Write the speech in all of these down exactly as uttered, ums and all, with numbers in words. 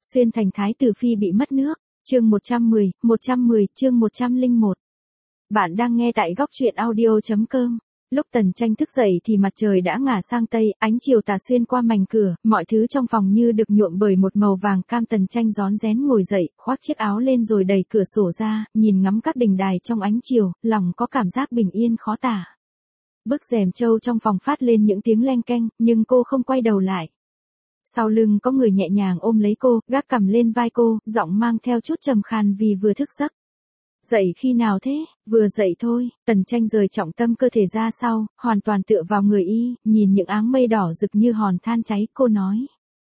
Xuyên thành thái tử phi bị mất nước, chương một trăm mười, một trăm mười, chương một trăm lẻ một. Bạn đang nghe tại góc truyện audio.com. Lúc Tần Tranh thức dậy thì mặt trời đã ngả sang tây, ánh chiều tà xuyên qua mảnh cửa, mọi thứ trong phòng như được nhuộm bởi một màu vàng cam. Tần Tranh rón rén ngồi dậy, khoác chiếc áo lên rồi đẩy cửa sổ ra, nhìn ngắm các đình đài trong ánh chiều, lòng có cảm giác bình yên khó tả. Bức rèm trâu trong phòng phát lên những tiếng leng keng, nhưng cô không quay đầu lại. Sau lưng có người nhẹ nhàng ôm lấy cô, gác cằm lên vai cô, giọng mang theo chút trầm khàn vì vừa thức giấc. Dậy khi nào thế? Vừa dậy thôi. Tần Tranh rời trọng tâm cơ thể ra sau, hoàn toàn tựa vào người y, nhìn những áng mây đỏ rực như hòn than cháy, cô nói.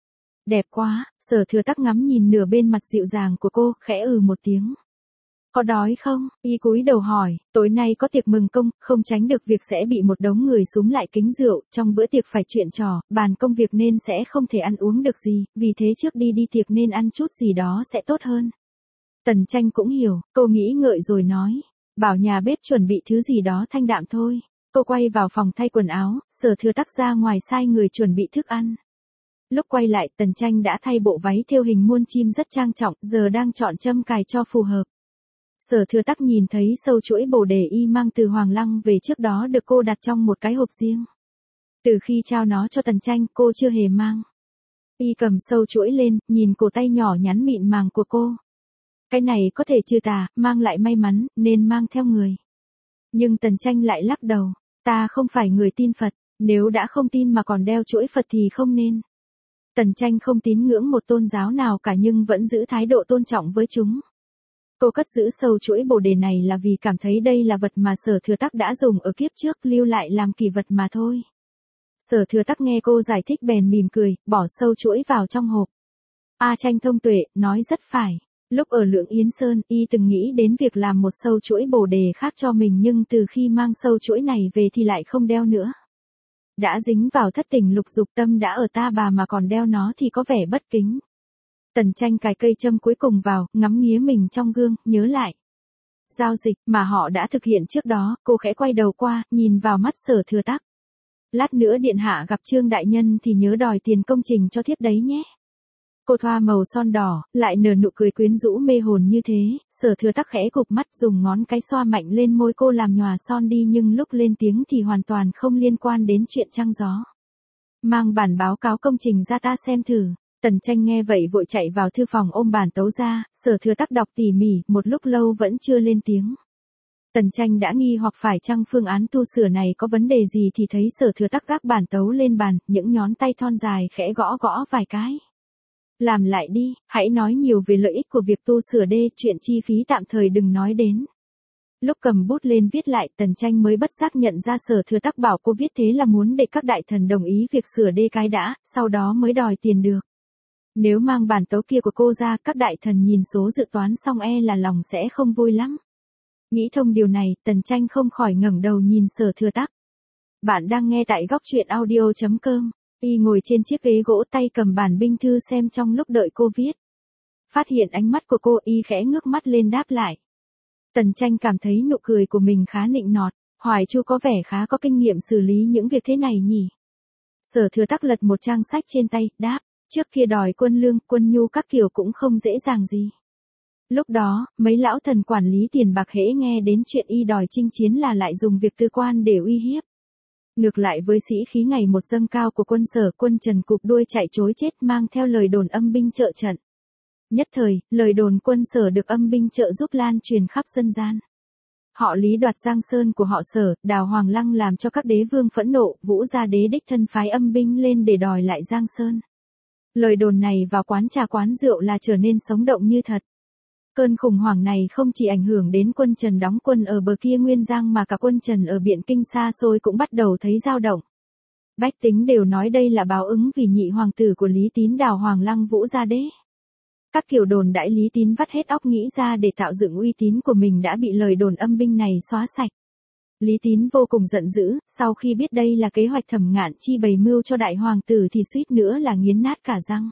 Đẹp quá. Sở Thừa Tắc ngắm nhìn nửa bên mặt dịu dàng của cô, khẽ ừ một tiếng. Có đói không? Y cúi đầu hỏi. Tối nay có tiệc mừng công, không tránh được việc sẽ bị một đống người xúm lại kính rượu, trong bữa tiệc phải chuyện trò, bàn công việc nên sẽ không thể ăn uống được gì, vì thế trước đi đi tiệc nên ăn chút gì đó sẽ tốt hơn. Tần Tranh cũng hiểu, cô nghĩ ngợi rồi nói. Bảo nhà bếp chuẩn bị thứ gì đó thanh đạm thôi. Cô quay vào phòng thay quần áo, Sở Thừa Tắc ra ngoài sai người chuẩn bị thức ăn. Lúc quay lại, Tần Tranh đã thay bộ váy thêu hình muôn chim rất trang trọng, giờ đang chọn châm cài cho phù hợp. Sở Thừa Tắc nhìn thấy sâu chuỗi bồ đề y mang từ Hoàng Lăng về trước đó được cô đặt trong một cái hộp riêng. Từ khi trao nó cho Tần Tranh, cô chưa hề mang. Y cầm sâu chuỗi lên, nhìn cổ tay nhỏ nhắn mịn màng của cô. Cái này có thể trừ tà, mang lại may mắn, nên mang theo người. Nhưng Tần Tranh lại lắc đầu. Ta không phải người tin Phật, nếu đã không tin mà còn đeo chuỗi Phật thì không nên. Tần Tranh không tín ngưỡng một tôn giáo nào cả nhưng vẫn giữ thái độ tôn trọng với chúng. Cô cất giữ sâu chuỗi bồ đề này là vì cảm thấy đây là vật mà Sở Thừa Tắc đã dùng ở kiếp trước, lưu lại làm kỷ vật mà thôi. Sở Thừa Tắc nghe cô giải thích bèn mỉm cười, bỏ sâu chuỗi vào trong hộp. A Tranh thông tuệ, nói rất phải. Lúc ở Lưỡng Yến Sơn, y từng nghĩ đến việc làm một sâu chuỗi bồ đề khác cho mình nhưng từ khi mang sâu chuỗi này về thì lại không đeo nữa. Đã dính vào thất tình lục dục, tâm đã ở ta bà mà còn đeo nó thì có vẻ bất kính. Tần Tranh cài cây châm cuối cùng vào, ngắm nghía mình trong gương, nhớ lại. Giao dịch mà họ đã thực hiện trước đó, cô khẽ quay đầu qua, nhìn vào mắt Sở Thừa Tắc. Lát nữa điện hạ gặp Trương đại nhân thì nhớ đòi tiền công trình cho thiếp đấy nhé. Cô thoa màu son đỏ, lại nở nụ cười quyến rũ mê hồn như thế, Sở Thừa Tắc khẽ cụp mắt dùng ngón cái xoa mạnh lên môi cô làm nhòa son đi nhưng lúc lên tiếng thì hoàn toàn không liên quan đến chuyện trăng gió. Mang bản báo cáo công trình ra ta xem thử. Tần Tranh nghe vậy vội chạy vào thư phòng ôm bản tấu ra, Sở Thừa Tắc đọc tỉ mỉ, một lúc lâu vẫn chưa lên tiếng. Tần Tranh đã nghi hoặc phải chăng phương án tu sửa này có vấn đề gì thì thấy Sở Thừa Tắc gác bản tấu lên bàn, những ngón tay thon dài khẽ gõ gõ vài cái. Làm lại đi, hãy nói nhiều về lợi ích của việc tu sửa đê, chuyện chi phí tạm thời đừng nói đến. Lúc cầm bút lên viết lại, Tần Tranh mới bất giác nhận ra Sở Thừa Tắc bảo cô viết thế là muốn để các đại thần đồng ý việc sửa đê cái đã, sau đó mới đòi tiền được. Nếu mang bản tấu kia của cô ra, các đại thần nhìn số dự toán xong e là lòng sẽ không vui lắm. Nghĩ thông điều này, Tần Tranh không khỏi ngẩng đầu nhìn Sở Thừa Tắc. Bạn đang nghe tại góc truyện audio.com. Y ngồi trên chiếc ghế gỗ tay cầm bản binh thư xem trong lúc đợi cô viết. Phát hiện ánh mắt của cô, y khẽ ngước mắt lên đáp lại. Tần Tranh cảm thấy nụ cười của mình khá nịnh nọt, Hoài Chu có vẻ khá có kinh nghiệm xử lý những việc thế này nhỉ. Sở Thừa Tắc lật một trang sách trên tay, đáp, trước kia đòi quân lương, quân nhu các kiểu cũng không dễ dàng gì. Lúc đó, mấy lão thần quản lý tiền bạc hễ nghe đến chuyện y đòi chinh chiến là lại dùng việc tư quan để uy hiếp. Ngược lại với sĩ khí ngày một dâng cao của quân Sở, quân Trần cụp đuôi chạy trối chết mang theo lời đồn âm binh trợ trận. Nhất thời, lời đồn quân Sở được âm binh trợ giúp lan truyền khắp dân gian. Họ Lý đoạt Giang Sơn của họ Sở, đào Hoàng Lăng làm cho các đế vương phẫn nộ, Vũ Gia đế đích thân phái âm binh lên để đòi lại Giang Sơn. Lời đồn này vào quán trà quán rượu là trở nên sống động như thật. Cơn khủng hoảng này không chỉ ảnh hưởng đến quân Trần đóng quân ở bờ kia Nguyên Giang mà cả quân Trần ở Biện Kinh xa xôi cũng bắt đầu thấy dao động. Bách tính đều nói đây là báo ứng vì nhị hoàng tử của Lý Tín đào Hoàng Lăng Vũ Gia đế. Các kiểu đồn đãi Lý Tín vắt hết óc nghĩ ra để tạo dựng uy tín của mình đã bị lời đồn âm binh này xóa sạch. Lý Tín vô cùng giận dữ, sau khi biết đây là kế hoạch Thẩm Ngạn Chi bày mưu cho đại hoàng tử thì suýt nữa là nghiến nát cả răng.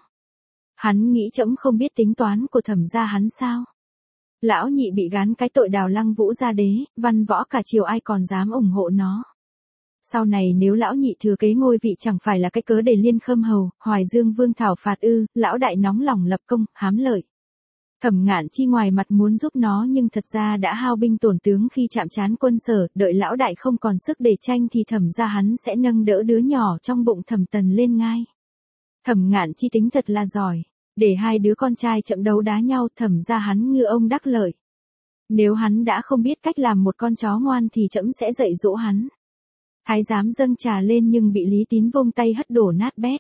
Hắn nghĩ trẫm không biết tính toán của Thẩm gia hắn sao? Lão nhị bị gán cái tội đào Lăng Vũ Gia đế, văn võ cả triều ai còn dám ủng hộ nó. Sau này nếu lão nhị thừa kế ngôi vị chẳng phải là cái cớ để Liên Khâm Hầu, Hoài Dương Vương thảo phạt ư, lão đại nóng lòng lập công, hám lợi. Thẩm Ngạn Chi ngoài mặt muốn giúp nó nhưng thật ra đã hao binh tổn tướng khi chạm trán quân Sở, đợi lão đại không còn sức để tranh thì thẩm ra hắn sẽ nâng đỡ đứa nhỏ trong bụng Thẩm Tần lên ngai. Thẩm Ngạn Chi tính thật là giỏi, để hai đứa con trai chậm đấu đá nhau, thẩm ra hắn ngư ông đắc lợi. Nếu hắn đã không biết cách làm một con chó ngoan thì trẫm sẽ dạy dỗ hắn. Thái giám dâng trà lên nhưng bị Lý Tín vung tay hất đổ nát bét.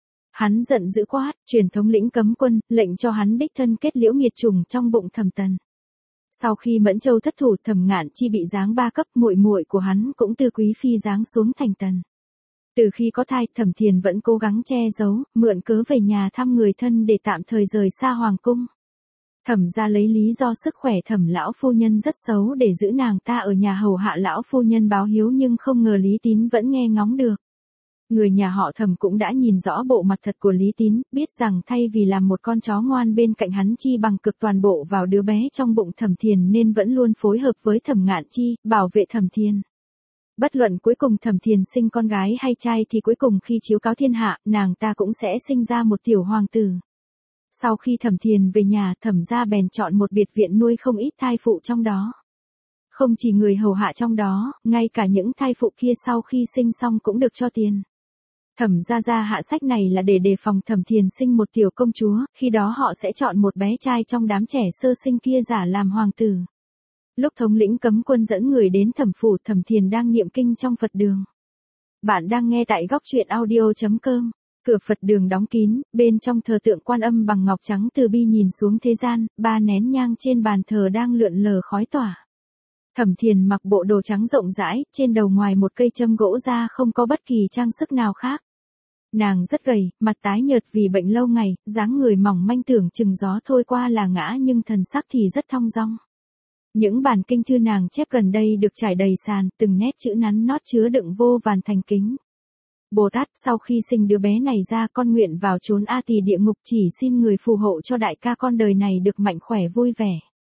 Hắn giận dữ quát, truyền thống lĩnh cấm quân, lệnh cho hắn đích thân kết liễu nghiệt trùng trong bụng Thẩm Tần. Sau khi Mẫn Châu thất thủ, Thẩm Ngạn Chi bị giáng ba cấp, muội muội của hắn cũng từ quý phi giáng xuống thành tần. Từ khi có thai, Thẩm Thiền vẫn cố gắng che giấu, mượn cớ về nhà thăm người thân để tạm thời rời xa hoàng cung. Thẩm gia lấy lý do sức khỏe Thẩm lão phu nhân rất xấu để giữ nàng ta ở nhà hầu hạ lão phu nhân báo hiếu, nhưng không ngờ Lý Tín vẫn nghe ngóng được. Người nhà họ Thẩm cũng đã nhìn rõ bộ mặt thật của Lý Tín, biết rằng thay vì làm một con chó ngoan bên cạnh hắn chi bằng cực toàn bộ vào đứa bé trong bụng Thẩm Thiền, nên vẫn luôn phối hợp với Thẩm Ngạn Chi, bảo vệ Thẩm Thiền. Bất luận cuối cùng Thẩm Thiền sinh con gái hay trai thì cuối cùng khi chiếu cáo thiên hạ, nàng ta cũng sẽ sinh ra một tiểu hoàng tử. Sau khi Thẩm Thiền về nhà, Thẩm gia bèn chọn một biệt viện nuôi không ít thai phụ trong đó. Không chỉ người hầu hạ trong đó, ngay cả những thai phụ kia sau khi sinh xong cũng được cho tiền. Thẩm gia ra hạ sách này là để đề phòng Thẩm Thiền sinh một tiểu công chúa, khi đó họ sẽ chọn một bé trai trong đám trẻ sơ sinh kia giả làm hoàng tử. Lúc thống lĩnh cấm quân dẫn người đến Thẩm phủ, Thẩm Thiền đang niệm kinh trong Phật đường. Bạn đang nghe tại góc truyện audio chấm com. Cửa Phật đường đóng kín, bên trong thờ tượng Quan Âm bằng ngọc trắng từ bi nhìn xuống thế gian, ba nén nhang trên bàn thờ đang lượn lờ khói tỏa. Thẩm Thiền mặc bộ đồ trắng rộng rãi, trên đầu ngoài một cây châm gỗ ra không có bất kỳ trang sức nào khác. Nàng rất gầy, mặt tái nhợt vì bệnh lâu ngày, dáng người mỏng manh tưởng chừng gió thôi qua là ngã, nhưng thần sắc thì rất thong dong. Những bản kinh thư nàng chép gần đây được trải đầy sàn, từng nét chữ nắn nót chứa đựng vô vàn thành kính. Bồ Tát, sau khi sinh đứa bé này ra, con nguyện vào chốn A Tỳ địa ngục, chỉ xin người phù hộ cho đại ca con đời này được mạnh khỏe vui vẻ.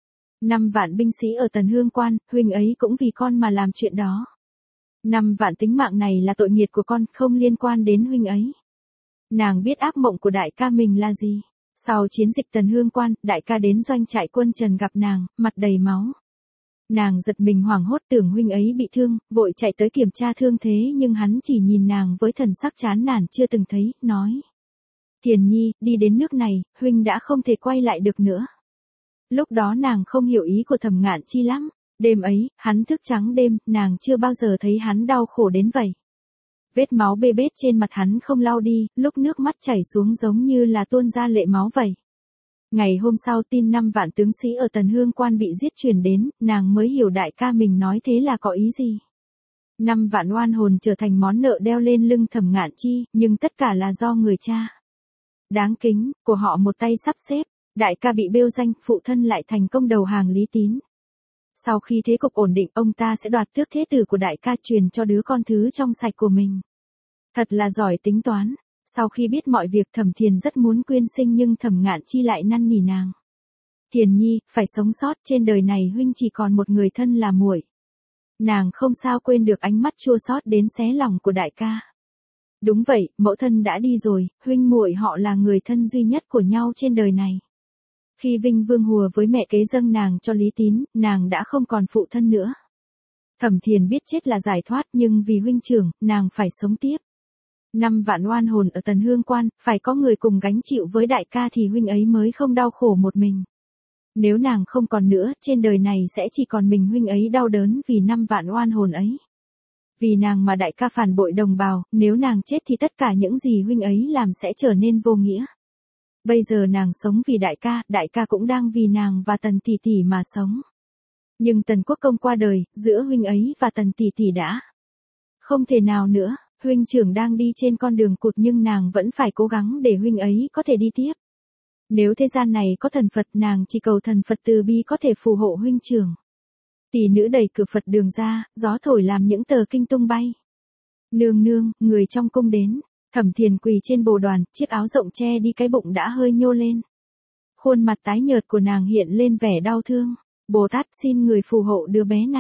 Năm vạn binh sĩ ở Tần Hương Quan, huynh ấy cũng vì con mà làm chuyện đó. Năm vạn tính mạng này là tội nghiệt của con, không liên quan đến huynh ấy. Nàng biết ác mộng của đại ca mình là gì. Sau chiến dịch Tần Hương Quan, đại ca đến doanh trại quân Trần gặp nàng, mặt đầy máu. Nàng giật mình hoảng hốt tưởng huynh ấy bị thương, vội chạy tới kiểm tra thương thế, nhưng hắn chỉ nhìn nàng với thần sắc chán nản chưa từng thấy, nói. Thiền nhi, đi đến nước này, huynh đã không thể quay lại được nữa. Lúc đó nàng không hiểu ý của Thẩm Ngạn Chi lắm. Đêm ấy, hắn thức trắng đêm, nàng chưa bao giờ thấy hắn đau khổ đến vậy. Vết máu bê bết trên mặt hắn không lau đi, lúc nước mắt chảy xuống giống như là tuôn ra lệ máu vậy. Ngày hôm sau tin năm vạn tướng sĩ ở Tần Hương Quan bị giết truyền đến, nàng mới hiểu đại ca mình nói thế là có ý gì. Năm vạn oan hồn trở thành món nợ đeo lên lưng Thẩm Ngạn Chi, nhưng tất cả là do người cha. Đáng kính, của họ một tay sắp xếp, đại ca bị bêu danh, phụ thân lại thành công đầu hàng Lý Tín. Sau khi thế cục ổn định, ông ta sẽ đoạt tước thế tử của đại ca truyền cho đứa con thứ trong sạch của mình. Thật là giỏi tính toán. Sau khi biết mọi việc, Thẩm Thiền rất muốn quyên sinh nhưng Thẩm Ngạn Chi lại năn nỉ nàng. Thiền nhi, phải sống sót, trên đời này huynh chỉ còn một người thân là muội. Nàng không sao quên được ánh mắt chua xót đến xé lòng của đại ca. Đúng vậy, mẫu thân đã đi rồi, huynh muội họ là người thân duy nhất của nhau trên đời này. Khi Vinh Vương hùa với mẹ kế dâng nàng cho Lý Tín, nàng đã không còn phụ thân nữa. Thẩm Thiền biết chết là giải thoát, nhưng vì huynh trưởng, nàng phải sống tiếp. Năm vạn oan hồn ở Tần Hương Quan, phải có người cùng gánh chịu với đại ca thì huynh ấy mới không đau khổ một mình. Nếu nàng không còn nữa, trên đời này sẽ chỉ còn mình huynh ấy đau đớn vì năm vạn oan hồn ấy. Vì nàng mà đại ca phản bội đồng bào, nếu nàng chết thì tất cả những gì huynh ấy làm sẽ trở nên vô nghĩa. Bây giờ nàng sống vì đại ca, đại ca cũng đang vì nàng và Tần tỷ tỷ mà sống. Nhưng Tần Quốc Công qua đời, giữa huynh ấy và Tần tỷ tỷ đã không thể nào nữa. Huynh trưởng đang đi trên con đường cụt nhưng nàng vẫn phải cố gắng để huynh ấy có thể đi tiếp. Nếu thế gian này có thần Phật, nàng chỉ cầu thần Phật từ bi có thể phù hộ huynh trưởng. Tỷ nữ đẩy cửa Phật đường ra, gió thổi làm những tờ kinh tung bay. Nương nương, người trong cung đến. Thẩm Thiền quỳ trên bồ đoàn, chiếc áo rộng che đi cái bụng đã hơi nhô lên. Khuôn mặt tái nhợt của nàng hiện lên vẻ đau thương. Bồ Tát xin người phù hộ đứa bé này.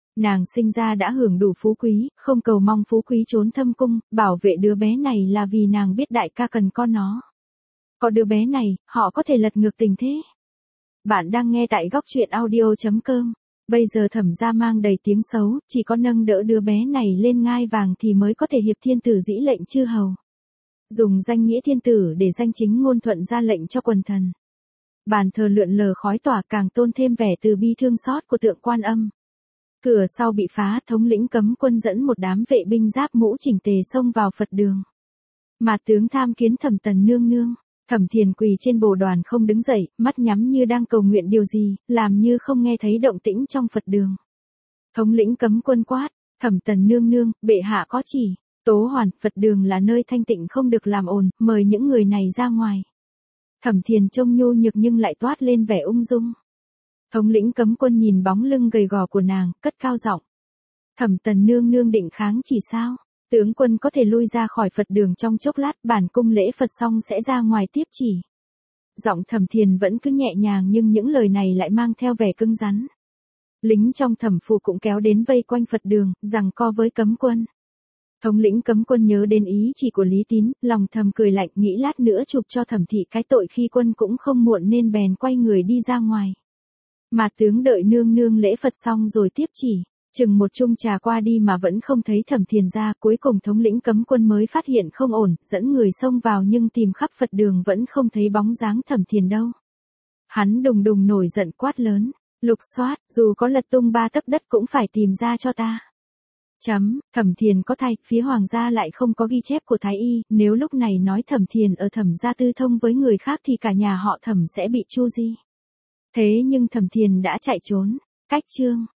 Nàng sinh ra đã hưởng đủ phú quý, không cầu mong phú quý trốn thâm cung, bảo vệ đứa bé này là vì nàng biết đại ca cần con nó. Có đứa bé này, họ có thể lật ngược tình thế. Bạn đang nghe tại góc truyện audio.com. Bây giờ Thẩm gia mang đầy tiếng xấu, chỉ có nâng đỡ đứa bé này lên ngai vàng thì mới có thể hiệp thiên tử dĩ lệnh chư hầu. Dùng danh nghĩa thiên tử để danh chính ngôn thuận ra lệnh cho quần thần. Bàn thờ lượn lờ khói tỏa càng tôn thêm vẻ từ bi thương xót của tượng Quan Âm. Cửa sau bị phá, thống lĩnh cấm quân dẫn một đám vệ binh giáp mũ chỉnh tề xông vào Phật đường. Mà tướng tham kiến Thẩm Tần nương nương. Thẩm Thiền quỳ trên bồ đoàn không đứng dậy, mắt nhắm như đang cầu nguyện điều gì, làm như không nghe thấy động tĩnh trong Phật đường. Thống lĩnh cấm quân quát, Thẩm Tần nương nương, bệ hạ có chỉ, Tố Hoàn, Phật đường là nơi thanh tịnh không được làm ồn, mời những người này ra ngoài. Thẩm Thiền trông nhu nhược nhưng lại toát lên vẻ ung dung. Thống lĩnh cấm quân nhìn bóng lưng gầy gò của nàng, cất cao giọng. Thẩm Tần nương nương định kháng chỉ sao? Tướng quân có thể lui ra khỏi Phật đường trong chốc lát, bản cung lễ Phật xong sẽ ra ngoài tiếp chỉ. Giọng Thẩm Thiền vẫn cứ nhẹ nhàng nhưng những lời này lại mang theo vẻ cứng rắn. Lính trong Thẩm phủ cũng kéo đến vây quanh Phật đường, giằng co với cấm quân. Thống lĩnh cấm quân nhớ đến ý chỉ của Lý Tín, lòng thầm cười lạnh, nghĩ lát nữa chụp cho Thẩm thị cái tội khi quân cũng không muộn nên bèn quay người đi ra ngoài. Mà tướng đợi nương nương lễ Phật xong rồi tiếp chỉ. Chừng một chung trà qua đi mà vẫn không thấy Thẩm Thiền ra, cuối cùng thống lĩnh cấm quân mới phát hiện không ổn, dẫn người xông vào nhưng tìm khắp Phật đường vẫn không thấy bóng dáng Thẩm Thiền đâu. Hắn đùng đùng nổi giận quát lớn, lục soát, dù có lật tung ba tấc đất cũng phải tìm ra cho ta. Chấm, Thẩm Thiền có thai, phía hoàng gia lại không có ghi chép của Thái Y, nếu lúc này nói Thẩm Thiền ở Thẩm gia tư thông với người khác thì cả nhà họ Thẩm sẽ bị chu di. Thế nhưng Thẩm Thiền đã chạy trốn, cách chương.